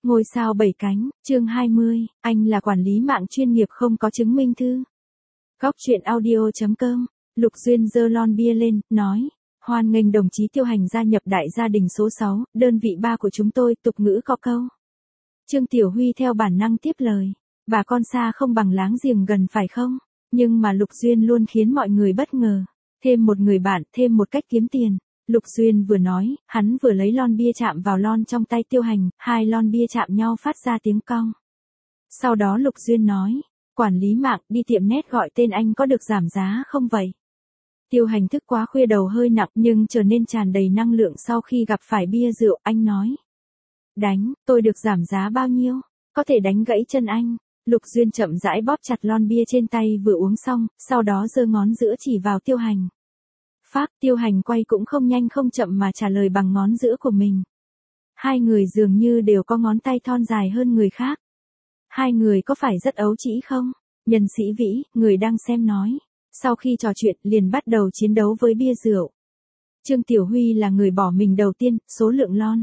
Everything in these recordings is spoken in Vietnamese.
Ngôi sao 7 cánh, chương 20, anh là quản lý mạng chuyên nghiệp không có chứng minh thư. Góc truyện audio.com, Lục Duyên giơ lon bia lên, nói, hoan nghênh đồng chí Tiêu Hành gia nhập đại gia đình số 6, đơn vị 3 của chúng tôi, tục ngữ có câu. Trương Tiểu Huy theo bản năng tiếp lời, bà con xa không bằng láng giềng gần phải không? Nhưng mà Lục Duyên luôn khiến mọi người bất ngờ. Thêm một người bạn, thêm một cách kiếm tiền. Lục Duyên vừa nói, hắn vừa lấy lon bia chạm vào lon trong tay Tiêu Hành, hai lon bia chạm nhau phát ra tiếng cong. Sau đó Lục Duyên nói, quản lý mạng đi tiệm net gọi tên anh có được giảm giá không vậy? Tiêu Hành thức quá khuya đầu hơi nặng nhưng trở nên tràn đầy năng lượng sau khi gặp phải bia rượu, anh nói. Đánh, tôi được giảm giá bao nhiêu? Có thể đánh gãy chân anh. Lục Duyên chậm rãi bóp chặt lon bia trên tay vừa uống xong, sau đó giơ ngón giữa chỉ vào Tiêu Hành. Pháp, Tiêu Hành quay cũng không nhanh không chậm mà trả lời bằng ngón giữa của mình. Hai người dường như đều có ngón tay thon dài hơn người khác. Hai người có phải rất ấu trĩ không? Nhân sĩ Vĩ, người đang xem nói. Sau khi trò chuyện liền bắt đầu chiến đấu với bia rượu. Trương Tiểu Huy là người bỏ mình đầu tiên, số lượng lon.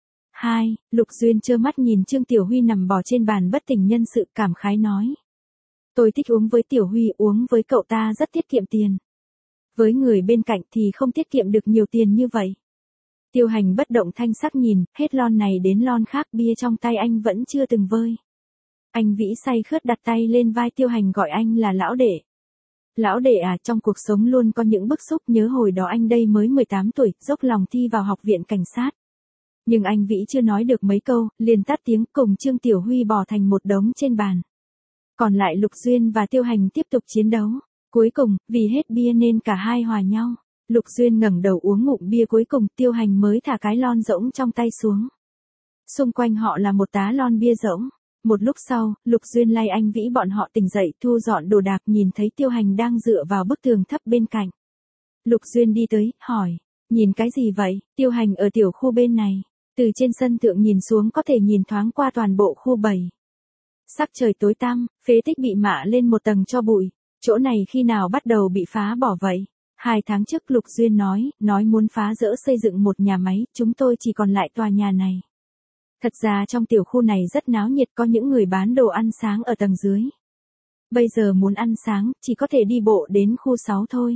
2, Lục Duyên trơ mắt nhìn Trương Tiểu Huy nằm bò trên bàn bất tỉnh nhân sự, cảm khái nói. Tôi thích uống với Tiểu Huy, uống với cậu ta rất tiết kiệm tiền. Với người bên cạnh thì không tiết kiệm được nhiều tiền như vậy. Tiêu Hành bất động thanh sắc nhìn, hết lon này đến lon khác, bia trong tay anh vẫn chưa từng vơi. Anh Vĩ say khướt đặt tay lên vai Tiêu Hành gọi anh là lão đệ. Lão đệ à, trong cuộc sống luôn có những bức xúc, nhớ hồi đó anh đây mới 18 tuổi, dốc lòng thi vào học viện cảnh sát. Nhưng anh Vĩ chưa nói được mấy câu, liền tắt tiếng, cùng Trương Tiểu Huy bò thành một đống trên bàn. Còn lại Lục Duyên và Tiêu Hành tiếp tục chiến đấu. Cuối cùng, vì hết bia nên cả hai hòa nhau. Lục Duyên ngẩng đầu uống ngụm bia cuối cùng, Tiêu Hành mới thả cái lon rỗng trong tay xuống. Xung quanh họ là một tá lon bia rỗng. Một lúc sau, Lục Duyên lay anh Vĩ bọn họ tỉnh dậy, thu dọn đồ đạc, nhìn thấy Tiêu Hành đang dựa vào bức tường thấp bên cạnh. Lục Duyên đi tới, hỏi, nhìn cái gì vậy? Tiêu Hành ở tiểu khu bên này. Từ trên sân thượng nhìn xuống có thể nhìn thoáng qua toàn bộ khu 7. Sắc trời tối tăm, phế tích bị mạ lên một tầng tro bụi. Chỗ này khi nào bắt đầu bị phá bỏ vậy? 2 tháng trước Lục Duyên nói muốn phá rỡ xây dựng một nhà máy, chúng tôi chỉ còn lại tòa nhà này. Thật ra trong tiểu khu này rất náo nhiệt, có những người bán đồ ăn sáng ở tầng dưới. Bây giờ muốn ăn sáng, chỉ có thể đi bộ đến khu 6 thôi.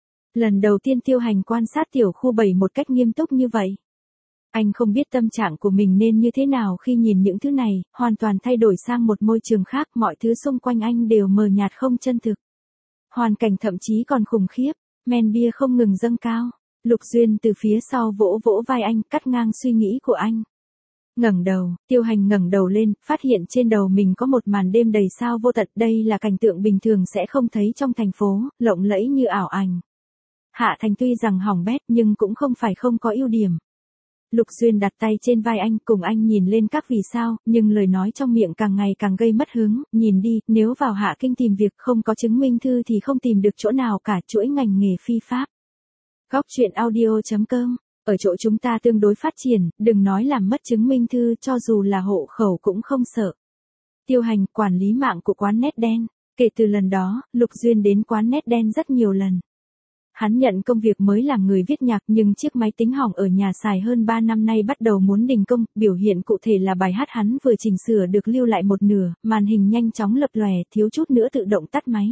Lần đầu tiên Tiêu Hành quan sát tiểu khu 7 một cách nghiêm túc như vậy. Anh không biết tâm trạng của mình nên như thế nào khi nhìn những thứ này, hoàn toàn thay đổi sang một môi trường khác, mọi thứ xung quanh anh đều mờ nhạt không chân thực. Hoàn cảnh thậm chí còn khủng khiếp, men bia không ngừng dâng cao. Lục Duyên từ phía sau vỗ vỗ vai anh, cắt ngang suy nghĩ của anh. Ngẩng đầu, Tiêu Hành ngẩng đầu lên, phát hiện trên đầu mình có một màn đêm đầy sao vô tận, đây là cảnh tượng bình thường sẽ không thấy trong thành phố, lộng lẫy như ảo ảnh. Hạ Thành tuy rằng hỏng bét nhưng cũng không phải không có ưu điểm. Lục Duyên đặt tay trên vai anh, cùng anh nhìn lên các vì sao, nhưng lời nói trong miệng càng ngày càng gây mất hứng, nhìn đi, nếu vào Hạ Kinh tìm việc không có chứng minh thư thì không tìm được chỗ nào cả, chuỗi ngành nghề phi pháp. Góc truyện audio.com, ở chỗ chúng ta tương đối phát triển, đừng nói làm mất chứng minh thư, cho dù là hộ khẩu cũng không sợ. Tiêu Hành, quản lý mạng của quán nét đen. Kể từ lần đó, Lục Duyên đến quán nét đen rất nhiều lần. Hắn nhận công việc mới làm người viết nhạc nhưng chiếc máy tính hỏng ở nhà xài hơn 3 năm nay bắt đầu muốn đình công, biểu hiện cụ thể là bài hát hắn vừa chỉnh sửa được lưu lại một nửa, màn hình nhanh chóng lập lòe, thiếu chút nữa tự động tắt máy.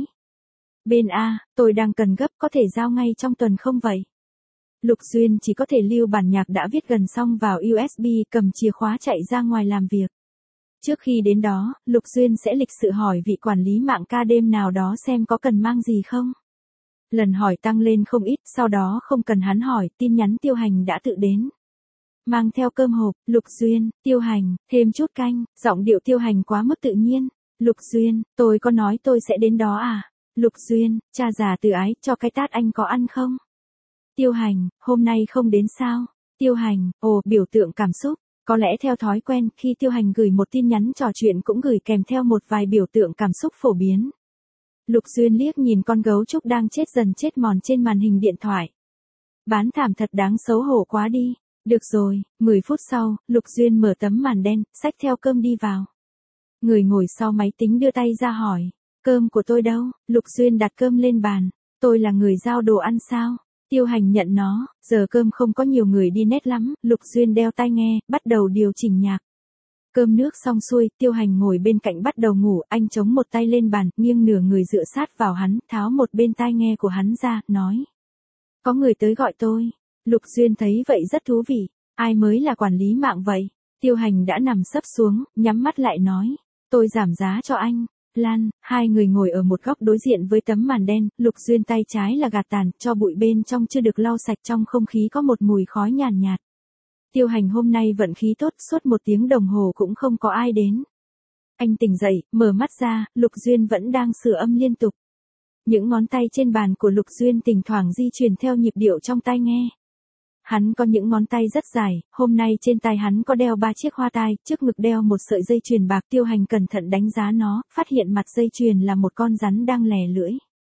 Bên A, tôi đang cần gấp, có thể giao ngay trong tuần không vậy? Lục Duyên chỉ có thể lưu bản nhạc đã viết gần xong vào USB, cầm chìa khóa chạy ra ngoài làm việc. Trước khi đến đó, Lục Duyên sẽ lịch sự hỏi vị quản lý mạng ca đêm nào đó xem có cần mang gì không. Lần hỏi tăng lên không ít, sau đó không cần hắn hỏi, tin nhắn Tiêu Hành đã tự đến. Mang theo cơm hộp, Lục Duyên, Tiêu Hành, thêm chút canh, giọng điệu Tiêu Hành quá mức tự nhiên. Lục Duyên, tôi có nói tôi sẽ đến đó à? Lục Duyên, cha già từ ái, cho cái tát anh có ăn không? Tiêu Hành, hôm nay không đến sao? Tiêu Hành, ồ, biểu tượng cảm xúc. Có lẽ theo thói quen, khi Tiêu Hành gửi một tin nhắn trò chuyện cũng gửi kèm theo một vài biểu tượng cảm xúc phổ biến. Lục Duyên liếc nhìn con gấu trúc đang chết dần chết mòn trên màn hình điện thoại. Bán thảm thật đáng xấu hổ quá đi. Được rồi, 10 phút sau, Lục Duyên mở tấm màn đen, xách theo cơm đi vào. Người ngồi sau máy tính đưa tay ra hỏi, cơm của tôi đâu? Lục Duyên đặt cơm lên bàn, tôi là người giao đồ ăn sao? Tiêu Hành nhận nó, giờ cơm không có nhiều người đi nét lắm, Lục Duyên đeo tai nghe, bắt đầu điều chỉnh nhạc. Cơm nước xong xuôi, Tiêu Hành ngồi bên cạnh bắt đầu ngủ, anh chống một tay lên bàn, nghiêng nửa người dựa sát vào hắn, tháo một bên tai nghe của hắn ra, nói. Có người tới gọi tôi. Lục Duyên thấy vậy rất thú vị. Ai mới là quản lý mạng vậy? Tiêu Hành đã nằm sấp xuống, nhắm mắt lại nói. Tôi giảm giá cho anh. Lan, hai người ngồi ở một góc đối diện với tấm màn đen, Lục Duyên tay trái là gạt tàn, cho bụi bên trong chưa được lau sạch, trong không khí có một mùi khói nhàn nhạt. Tiêu Hành hôm nay vận khí tốt, suốt 1 tiếng đồng hồ cũng không có ai đến. Anh tỉnh dậy, mở mắt ra, Lục Duyên vẫn đang sửa âm liên tục. Những ngón tay trên bàn của Lục Duyên thỉnh thoảng di chuyển theo nhịp điệu trong tai nghe. Hắn có những ngón tay rất dài, hôm nay trên tay hắn có đeo 3 chiếc hoa tai, trước ngực đeo một sợi dây chuyền bạc. Tiêu Hành cẩn thận đánh giá nó, phát hiện mặt dây chuyền là một con rắn đang lè lưỡi.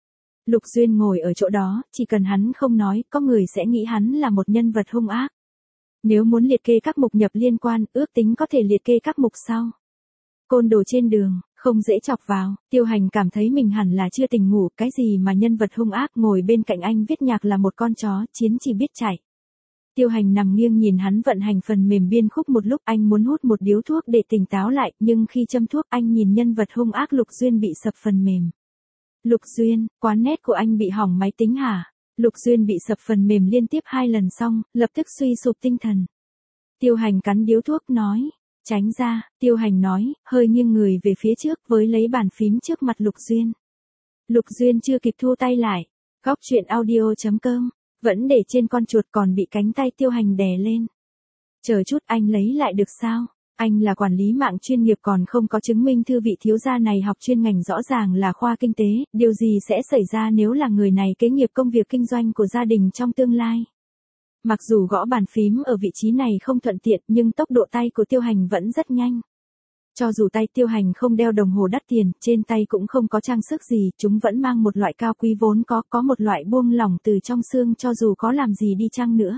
Lục Duyên ngồi ở chỗ đó, chỉ cần hắn không nói, có người sẽ nghĩ hắn là một nhân vật hung ác. Nếu muốn liệt kê các mục nhập liên quan, ước tính có thể liệt kê các mục sau. Côn đồ trên đường, không dễ chọc vào. Tiêu Hành cảm thấy mình hẳn là chưa tỉnh ngủ, cái gì mà nhân vật hung ác. Ngồi bên cạnh anh viết nhạc là một con chó, chiến chỉ biết chạy. Tiêu Hành nằm nghiêng nhìn hắn vận hành phần mềm biên khúc một lúc, anh muốn hút một điếu thuốc để tỉnh táo lại, nhưng khi châm thuốc anh nhìn nhân vật hung ác Lục Duyên bị sập phần mềm. Lục Duyên, quán net của anh bị hỏng máy tính hả? Lục Duyên bị sập phần mềm liên tiếp 2 lần xong, lập tức suy sụp tinh thần. Tiêu Hành cắn điếu thuốc nói. Tránh ra, Tiêu Hành nói, hơi nghiêng người về phía trước với lấy bàn phím trước mặt Lục Duyên. Lục Duyên chưa kịp thu tay lại. Góc truyện audio.com, vẫn để trên con chuột còn bị cánh tay Tiêu Hành đè lên. Chờ chút, anh lấy lại được sao? Anh là quản lý mạng chuyên nghiệp còn không có chứng minh thư. Vị thiếu gia này học chuyên ngành rõ ràng là khoa kinh tế, điều gì sẽ xảy ra nếu là người này kế nghiệp công việc kinh doanh của gia đình trong tương lai? Mặc dù gõ bàn phím ở vị trí này không thuận tiện nhưng tốc độ tay của Tiêu Hành vẫn rất nhanh. Cho dù tay Tiêu Hành không đeo đồng hồ đắt tiền, trên tay cũng không có trang sức gì, chúng vẫn mang một loại cao quý vốn có một loại buông lỏng từ trong xương cho dù có làm gì đi chăng nữa.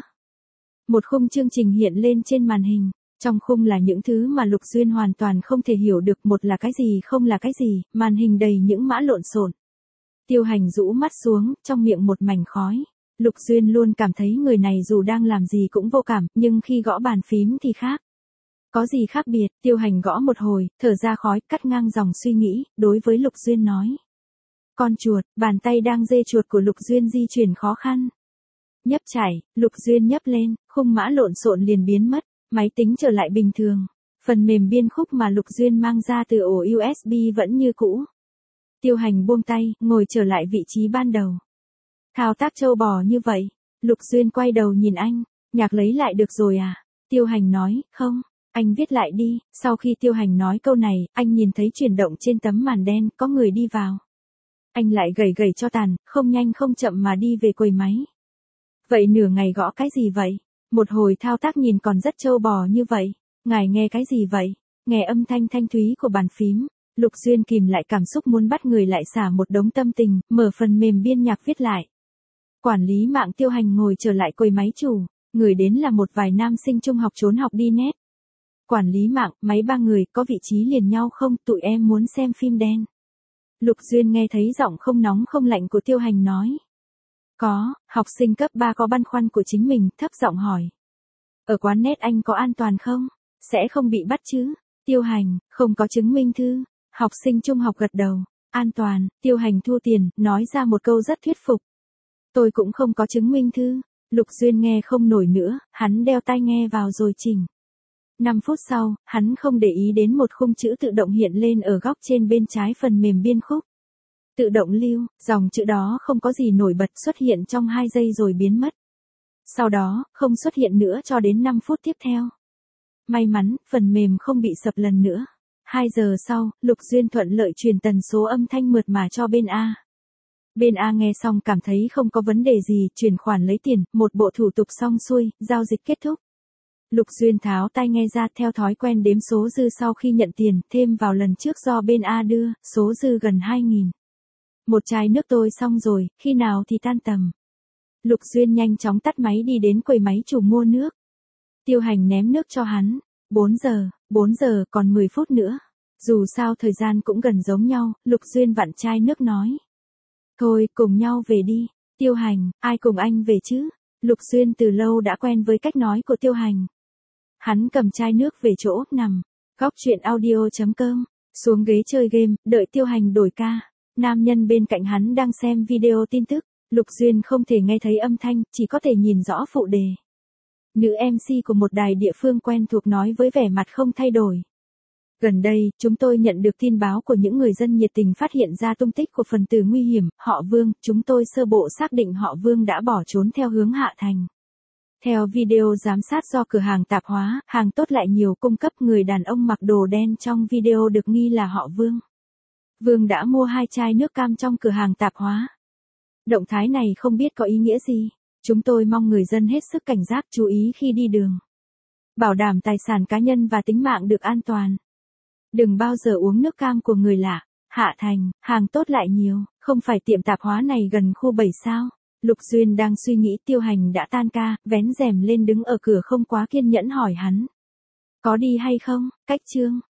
Một khung chương trình hiện lên trên màn hình. Trong khung là những thứ mà Lục Duyên hoàn toàn không thể hiểu được, một là cái gì không là cái gì, màn hình đầy những mã lộn xộn. Tiêu Hành rũ mắt xuống, trong miệng một mảnh khói. Lục Duyên luôn cảm thấy người này dù đang làm gì cũng vô cảm, nhưng khi gõ bàn phím thì khác. Có gì khác biệt? Tiêu Hành gõ một hồi, thở ra khói, cắt ngang dòng suy nghĩ, đối với Lục Duyên nói. Con chuột, bàn tay đang dê chuột của Lục Duyên di chuyển khó khăn. Nhấp chảy, Lục Duyên nhấp lên, khung mã lộn xộn liền biến mất, máy tính trở lại bình thường. Phần mềm biên khúc mà Lục Duyên mang ra từ ổ USB vẫn như cũ. Tiêu Hành buông tay, ngồi trở lại vị trí ban đầu. Thao tác trâu bò như vậy. Lục Duyên quay đầu nhìn anh. Nhạc lấy lại được rồi à? Tiêu Hành nói, không. Anh viết lại đi. Sau khi Tiêu Hành nói câu này, anh nhìn thấy chuyển động trên tấm màn đen, có người đi vào. Anh lại gẩy cho tàn, không nhanh không chậm mà đi về quầy máy. Vậy nửa ngày gõ cái gì vậy? Một hồi thao tác nhìn còn rất trâu bò như vậy. Ngài nghe cái gì vậy? Nghe âm thanh thanh thúy của bàn phím. Lục Duyên kìm lại cảm xúc muốn bắt người lại xả một đống tâm tình, mở phần mềm biên nhạc viết lại. Quản lý mạng Tiêu Hành ngồi trở lại quầy máy chủ, người đến là một vài nam sinh trung học trốn học đi net. Quản lý mạng, máy 3 người, có vị trí liền nhau không, tụi em muốn xem phim đen. Lục Duyên nghe thấy giọng không nóng không lạnh của Tiêu Hành nói. Có, học sinh cấp 3 có băn khoăn của chính mình, thấp giọng hỏi. Ở quán net anh có an toàn không? Sẽ không bị bắt chứ? Tiêu Hành, không có chứng minh thư. Học sinh trung học gật đầu. An toàn, Tiêu Hành thu tiền, nói ra một câu rất thuyết phục. Tôi cũng không có chứng minh thư. Lục Duyên nghe không nổi nữa, hắn đeo tai nghe vào rồi chỉnh. 5 phút sau, hắn không để ý đến một khung chữ tự động hiện lên ở góc trên bên trái phần mềm biên khúc. Tự động lưu, dòng chữ đó không có gì nổi bật, xuất hiện trong 2 giây rồi biến mất. Sau đó, không xuất hiện nữa cho đến 5 phút tiếp theo. May mắn, phần mềm không bị sập lần nữa. 2 giờ sau, Lục Duyên thuận lợi truyền tần số âm thanh mượt mà cho bên A. Bên A nghe xong cảm thấy không có vấn đề gì, chuyển khoản lấy tiền, một bộ thủ tục xong xuôi, giao dịch kết thúc. Lục Duyên tháo tai nghe ra, theo thói quen đếm số dư sau khi nhận tiền, thêm vào lần trước do bên A đưa, số dư gần 2.000. Một chai nước tôi xong rồi, khi nào thì tan tầm. Lục Duyên nhanh chóng tắt máy đi đến quầy máy chủ mua nước. Tiêu Hành ném nước cho hắn. 4 giờ còn 10 phút nữa. Dù sao thời gian cũng gần giống nhau, Lục Duyên vặn chai nước nói. Thôi, cùng nhau về đi. Tiêu Hành, ai cùng anh về chứ? Lục Duyên từ lâu đã quen với cách nói của Tiêu Hành. Hắn cầm chai nước về chỗ nằm. Góc truyện audio.com. Xuống ghế chơi game, đợi Tiêu Hành đổi ca. Nam nhân bên cạnh hắn đang xem video tin tức. Lục Duyên không thể nghe thấy âm thanh, chỉ có thể nhìn rõ phụ đề. Nữ MC của một đài địa phương quen thuộc nói với vẻ mặt không thay đổi. Gần đây, chúng tôi nhận được tin báo của những người dân nhiệt tình phát hiện ra tung tích của phần tử nguy hiểm, họ Vương. Chúng tôi sơ bộ xác định họ Vương đã bỏ trốn theo hướng Hạ Thành. Theo video giám sát do cửa hàng tạp hóa, hàng tốt lại nhiều cung cấp, người đàn ông mặc đồ đen trong video được nghi là họ Vương. Vương đã mua 2 chai nước cam trong cửa hàng tạp hóa. Động thái này không biết có ý nghĩa gì. Chúng tôi mong người dân hết sức cảnh giác, chú ý khi đi đường. Bảo đảm tài sản cá nhân và tính mạng được an toàn. Đừng bao giờ uống nước cam của người lạ. Hạ Thành, hàng tốt lại nhiều, không phải tiệm tạp hóa này gần khu 7 sao? Lục Duyên đang suy nghĩ Tiêu Hành đã tan ca, vén rèm lên đứng ở cửa không quá kiên nhẫn hỏi hắn. Có đi hay không, cách chương.